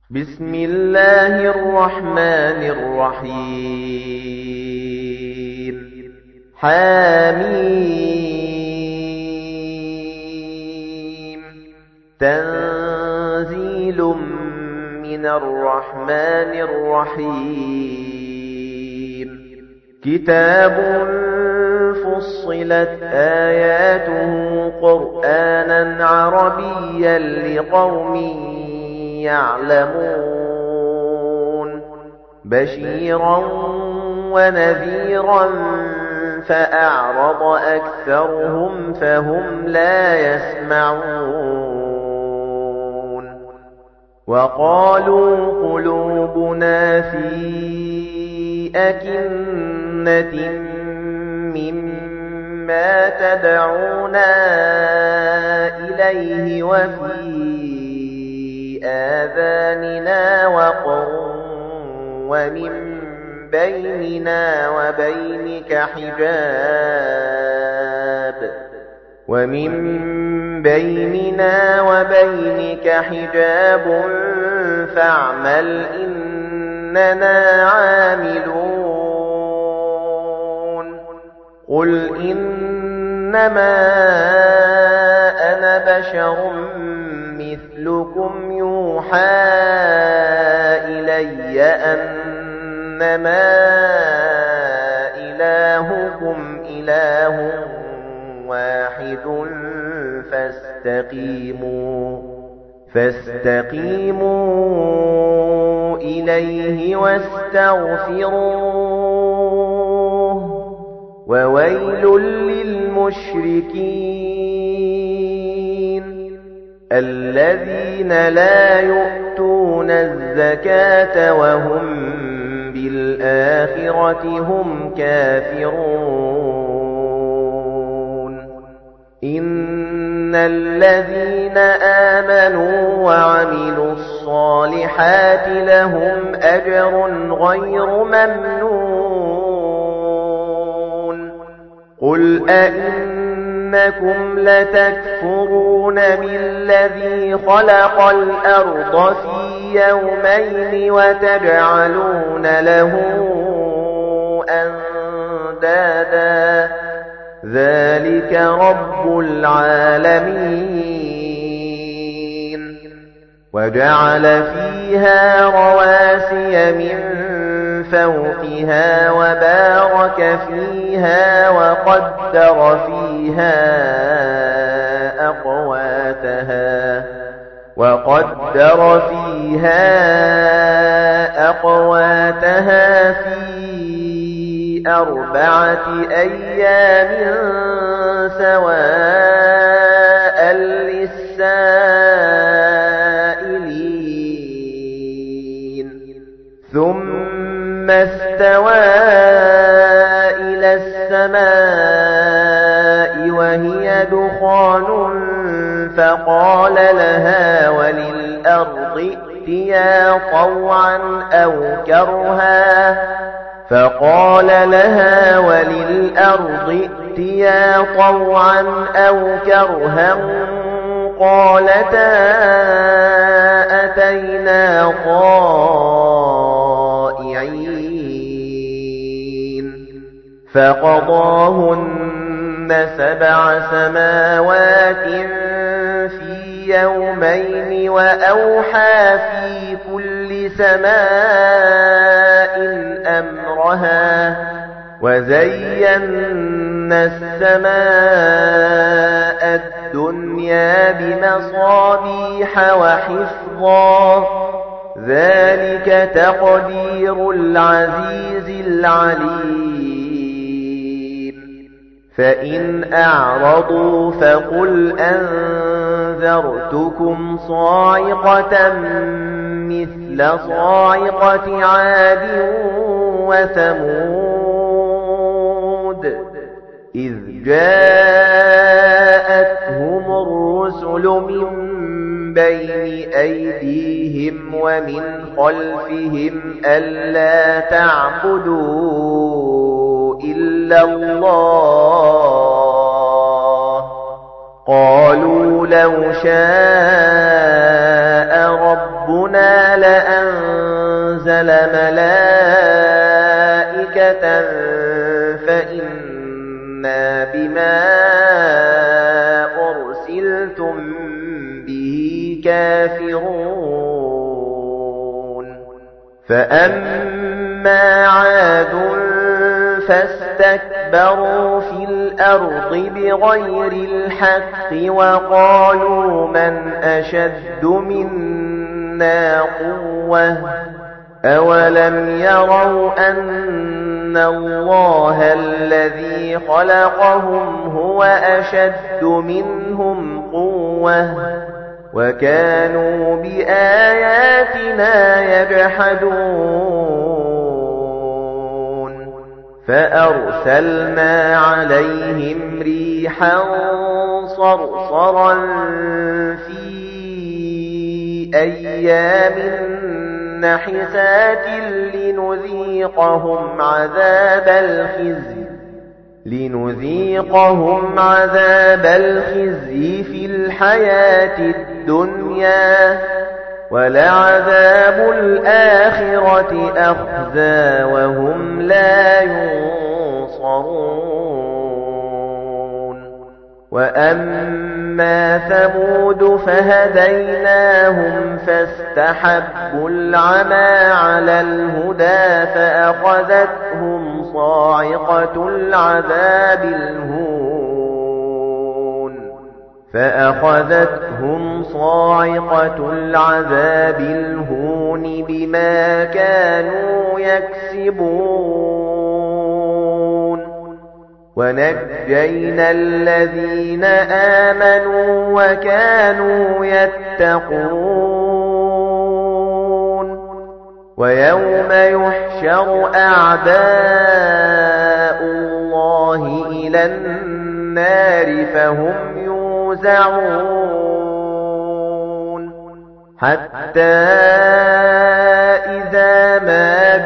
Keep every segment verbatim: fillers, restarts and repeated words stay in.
بسم الله الرحمن الرحيم حميم تنزيل من الرحمن الرحيم كتاب فصلت آياته قرآنا عربيا لقوم يعلمون بشيرا ونذيرا فأعرض أكثرهم فهم لا يسمعون وقالوا قلوبنا في أكنة مما تدعونا إليه وفي آذاننا وقر ومن بيننا وبينك حجاب ومن بيننا وبينك حجاب فاعمل إننا عاملون قل إنما أنا بشر مثلكم يوحى إلي أنما إلهكم إله واحد فاستقيموا فاستقيموا إليه واستغفروه وويل للمشركين الذين لا يؤتون الزكاة وهم بالآخرة هم كافرون إن الذين آمنوا وعملوا الصالحات لهم أجر غير ممنون قل أئن إنكم لتكفرون بالذي خلق الأرض في يومين وتجعلون له أندادا ذلك رب العالمين وجعل فيها رواسي من فوقها وبارك فيها وقدر فيها أقواتها وقدر فيها أقواتها في أربعة أيام سواء للسائلين ثم استوى إلى السماء وهي دخان فقال لها وللأرض ائتيا طوعا أو كرها فقال لها وللأرض ائتيا طوعا أو كرها قالتا أتينا طائعين فقضاهن سبع سماوات في يومين وأوحى في كل سماء أمرها وزينا السماء الدنيا بمصابيح وحفظا ذلك تقدير العزيز العليم فإن أعرضوا فقل أنذرتكم صاعقة مثل صاعقة عاد وثمود إذ جاءتهم الرسل من بين أيديهم ومن خلفهم ألا تعبدوا إلا الله قالوا لو شاء ربنا لأ أنزل ملائكة فإنا بما أرسلتم به كافرون فأما عاد فاستكبروا في الأرض بغير الحق وقالوا من أشد منا قوة أولم يروا أن الله الذي خلقهم هو أشد منهم قوة وكانوا بآياتنا يجحدون فأرسلنا عليهم ريحا صرصرا في أيام نحسات لنذيقهم عذاب الخزي لنذيقهم عذاب الخزي في الحياة الدنيا ولعذاب الآخرة أخزى وهم لا ينصرون وأما ثمود فهديناهم فاستحبوا العمى على الهدى فأخذتهم صاعقة العذاب الهون فأخذتهم صاعقة العذاب الهون بما كانوا يكسبون ونجينا الذين آمنوا وكانوا يتقون ويوم يحشر أعداء الله إلى النار فهم يوزعون حتى إذا ما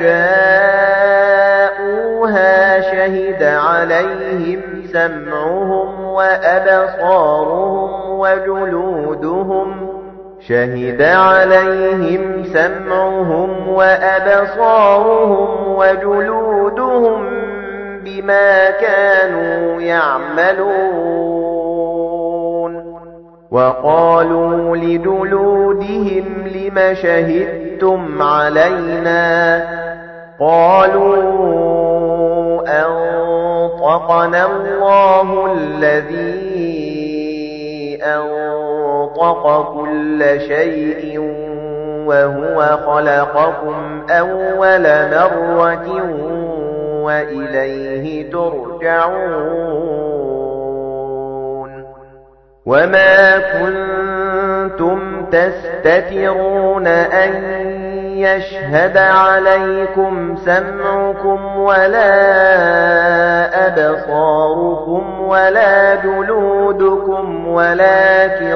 جاءوها شهد عليهم سمعهم وأبصارهم وجلودهم شهد عليهم سمعهم وأبصارهم وجلودهم بما كانوا يعملون وقالوا لجلودهم لم شهدتم علينا قالوا أنطقنا الله الذي أنطق كل شيء وهو خلقكم أول مرة وإليه ترجعون وما كنتم تستترون أن يشهد عليكم سمعكم ولا أبصاركم ولا جلودكم ولكن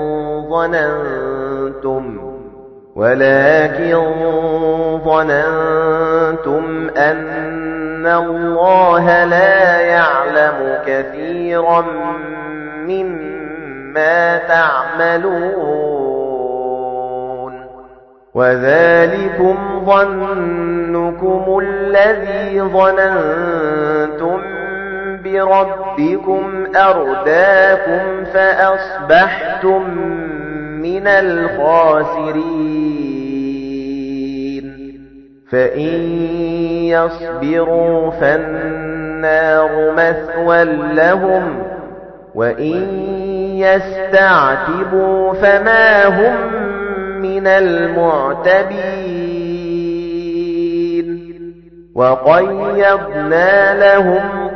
ظننتم ولكن ظننتم أن الله لا يعلم كثيرا مما تعملون وذلكم ظنكم الذي ظننتم بربكم أرداكم فأصبحتم من الخاسرين فإن يصبروا فالنار مثوى لهم وإن يستعتبوا فما هم من المعتبين وقيضنا لهم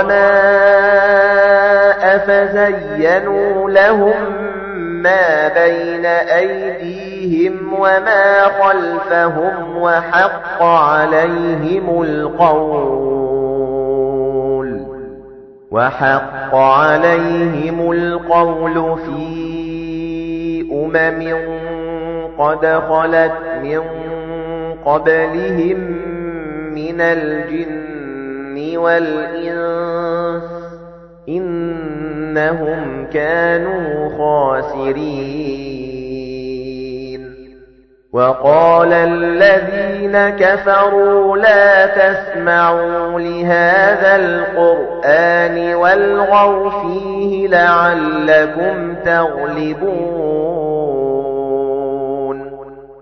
قرناء فزينوا لهم ما بين أيديهم وما خلفهم وحق عليهم القول وحق عليهم القول في أمم قد خلت من قبلهم من الجن والإنس إنهم كانوا خاسرين وقال الذين كفروا لا تسمعوا لهذا القرآن والغوا فيه لعلكم تغلبون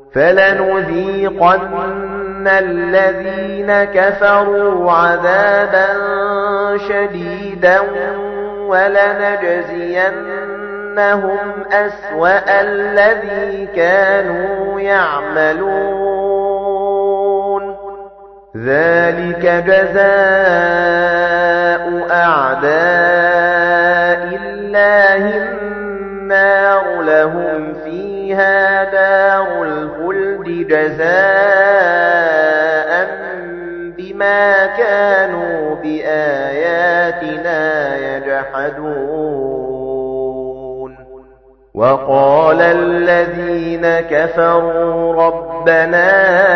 فلنذيقن الذين كفروا عذابا شديدا ولنجزينهم أسوأ الذي كانوا يعملون ذلك جزاء أعداء الله النار لهم فيها دار الخلد جزاء بما كانوا بآياتنا يجحدون وقال الذين كفروا ربنا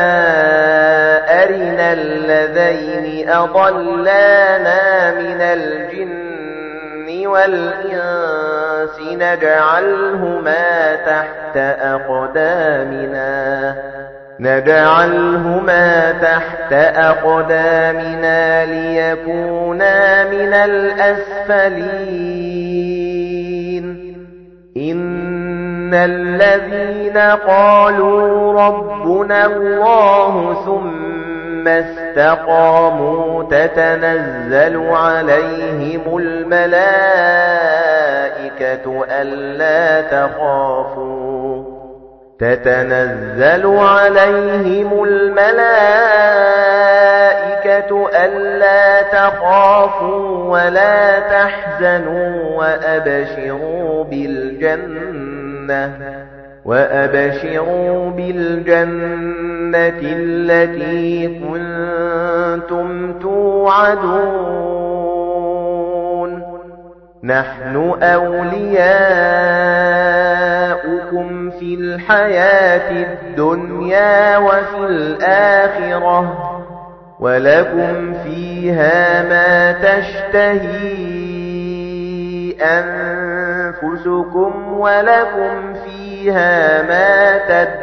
أرنا الذين أضلانا من الجن والإنس نجعلهما تحت أقدامنا نجعلهما تحت أقدامنا ليكونا من الأسفلين إن الذين قالوا ربنا الله ثم استقاموا تتنزل عليهم الملائكة ألا تخافوا تتنزل عليهم الملائكة ألا تخافوا ولا تحزنوا وأبشروا بالجنة وأبشروا بالجنة التي كنتم توعدون نحن أولياؤكم في الحياة الدنيا وفي الآخرة ولكم فيها ما تشتهي أنفسكم ولكم فيها ما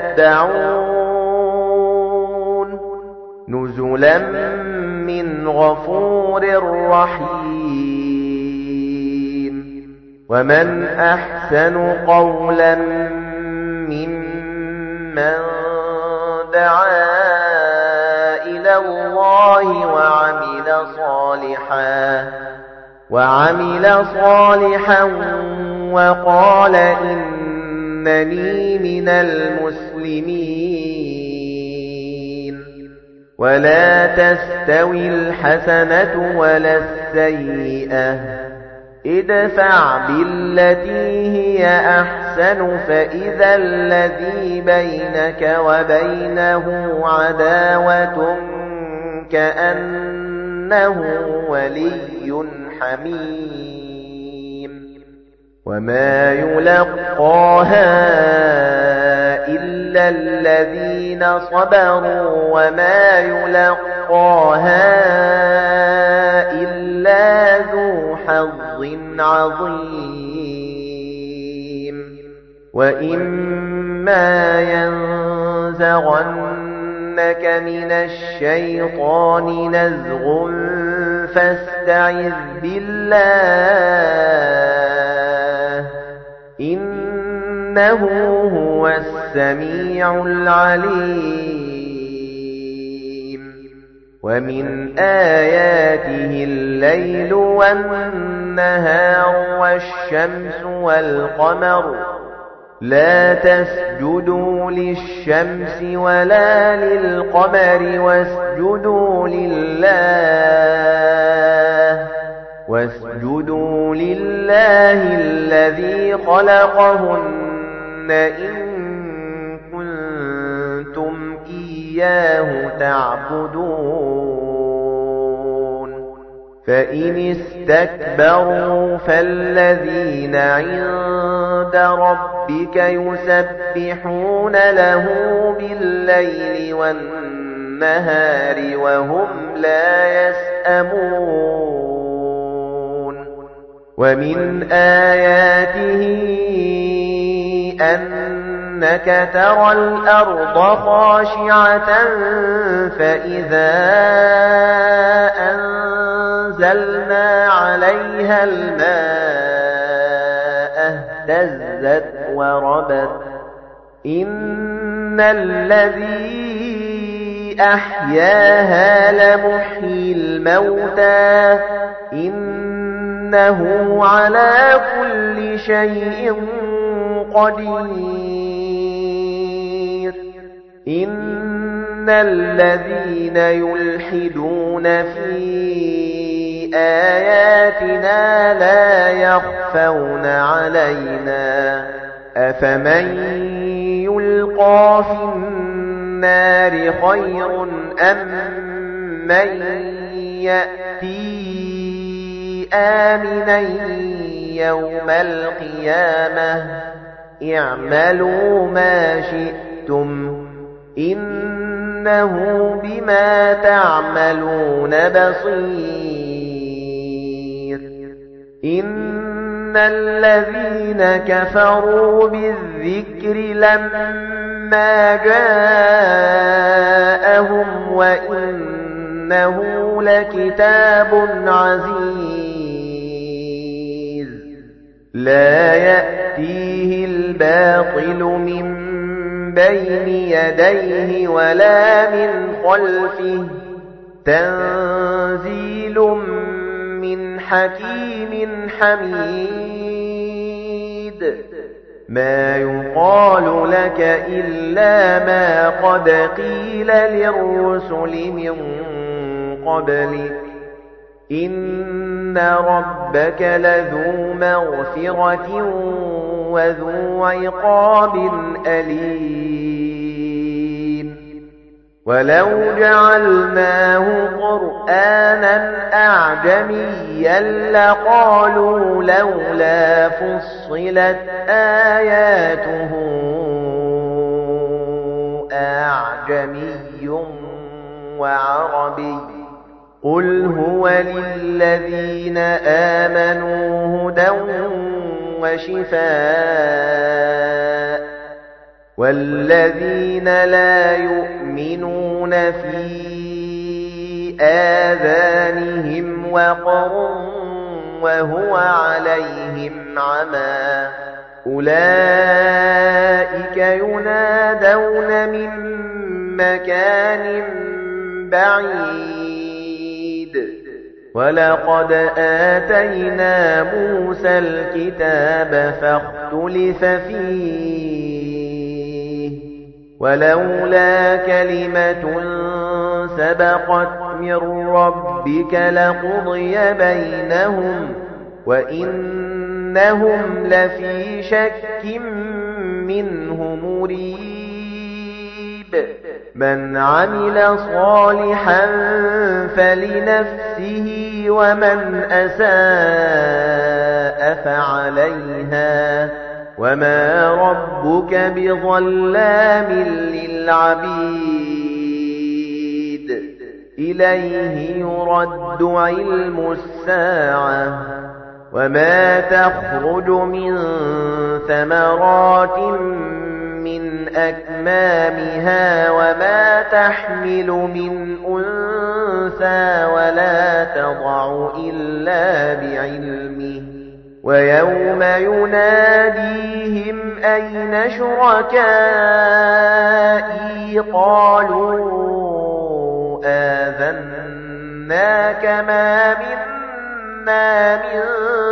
تدعون نزلا من غفور رحيم ومن أحسن قولا ممن دعا إلى الله وعمل صالحا وعمل صالحا وقال إنني من المسلمين ولا تستوي الحسنة ولا السيئة ادفع بالتي هي أحسن فإذا الذي بينك وبينه عداوة كأنه ولي حميم وما يلقاها إلا الذين صبروا وما يلقاها إلا ذو حظ عظيم وإما ينزغنك من الشيطان نزغ فاستعذ بالله إنه هو السميع العليم ومن آياته الليل والنهار والشمس والقمر لا تسجدوا للشمس ولا للقمر واسجدوا لله واسجدوا لله الذي خلقهن إن كنتم إياه تعبدون فإن استكبروا فالذين عند ربك يسبحون له بالليل والنهار وهم لا يسأمون ومن آياته أن إنك ترى الأرض خاشعة فإذا أنزلنا عليها الماء اهتزت وربت إن الذي أحياها لمحيي الموتى إنه على كل شيء قدير إن الذين يلحدون في آياتنا لا يخفون علينا أفمن يلقى في النار خير أم من يأتي آمنا يوم القيامة اعملوا ما شئتم إنه بما تعملون بصير إن الذين كفروا بالذكر لما جاءهم وإنه لكتاب عزيز لا يأتيه الباطل من بين يديه ولا من خلفه تنزيل من حكيم حميد ما يقال لك إلا ما قد قيل للرسل من قبلك إن ربك لذو مغفرة وذو عقاب أليم ولو جعلناه قرآنا أعجميا لقالوا لولا فصلت آياته أعجمي وعربي قل هو للذين آمنوا هدى وشفاء والذين لا يؤمنون في آذانهم وقر وهو عليهم عمى أولئك ينادون من مكان بعيد ولقد آتينا موسى الكتاب فاختلف فيه ولولا كلمة سبقت من ربك لقضي بينهم وإنهم لفي شك منه مريب من عمل صالحا فلنفسه ومن أساء فعليها وما ربك بظلام للعبيد إليه يرد علم الساعة وما تخرج من ثمرات من أكمامها وما تحمل من أنثى ولا تضع إلا بعلمه ويوم يناديهم أين شركائي قالوا آذناك ما منا من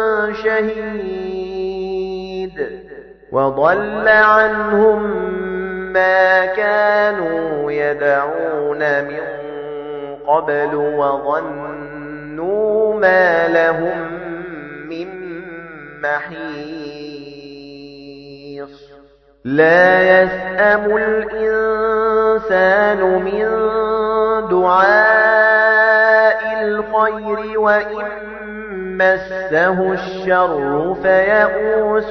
شهيد وضل عنهم ما كانوا يدعون من قبل وظنوا ما لهم من محيص لا يسأم الإنسان من دعاء الخير وإن مسه الشر فيئوس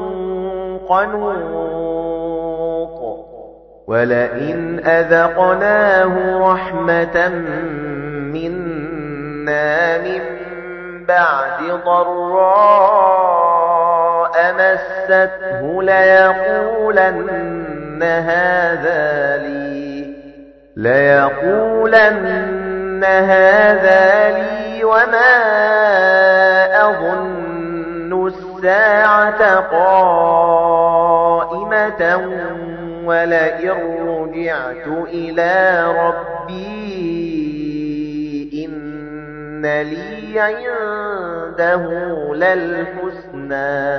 قنوط ولئن أذقناه رحمة منا من بعد ضراء مسته ليقولن هذا لي ليقولن هذا لي وما أظن الساعة قائمة ولئن رجعت إلى ربي إن لي عنده للحسنى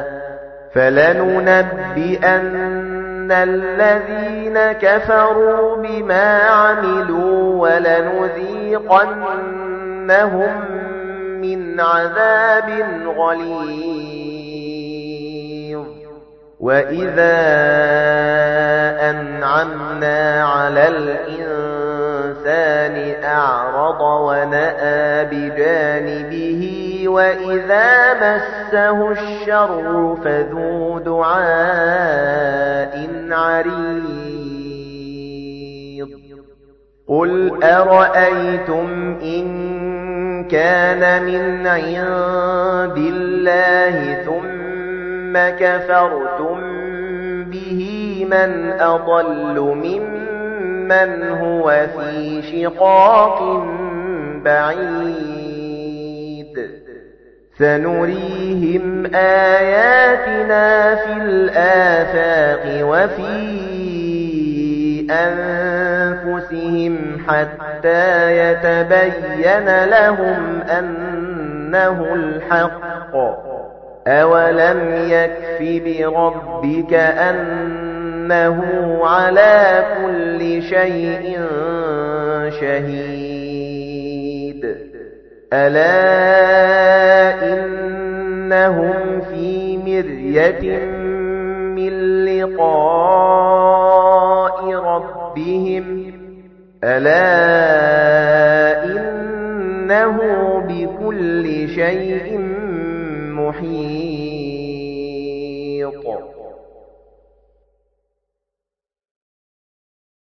فلننبئن الذين كفروا بما عملوا ولنذيقنهم من عذاب غليظ وإذا أنعمنا على الإنسان أعرض ونأى بجانبه وإذا مسه الشر فذو دعاء عريض قل أرأيتم إن كان من عند الله ثم كفرتم به من أضل ممن هو في شقاق بعيد سنريهم آياتنا في الآفاق وفي أنفسهم حتى يتبين لهم أنه الحق أولم يكف بربك أنه على كل شيء شهيد ألا إنهم في مرية من لقاء ربهم ألا إنه بكل شيء محيط